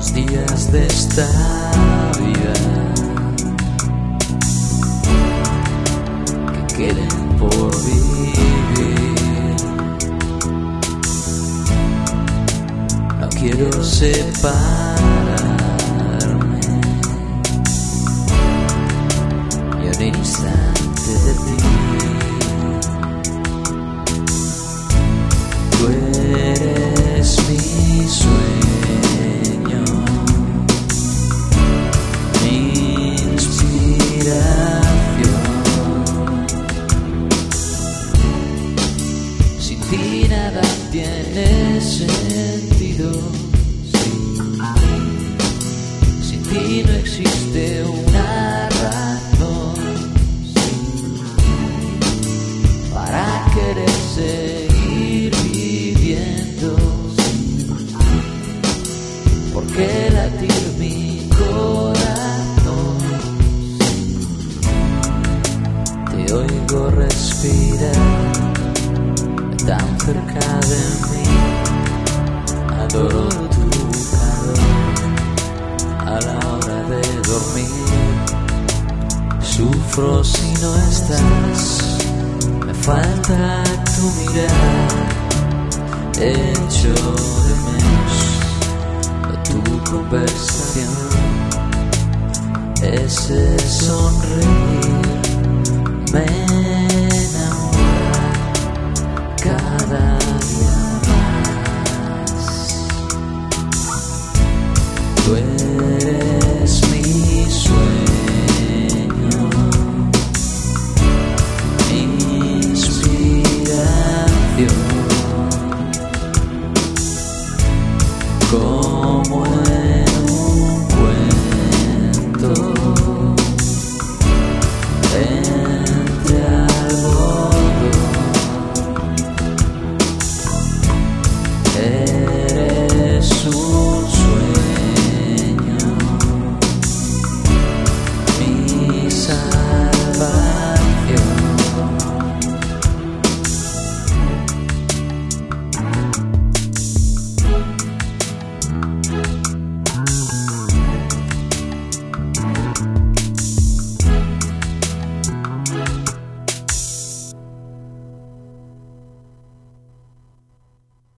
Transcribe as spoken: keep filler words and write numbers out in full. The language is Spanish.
días de esta vida que queden por vivir. No quiero separarme ni un instante de ti. Tú eres mi sueño, mi inspiración. Sin ti nada tiene sentido. Sí. Sin ti no existe una razón, sí, para querer seguir viviendo. Sí. Porque latir mi corazón, sí. Te oigo respirar tan cerca de mí. Adoro tu calor a la hora de dormir. Sufro si no estás, me falta tu mirar. Echo de menos tu conversación, ese sonreír me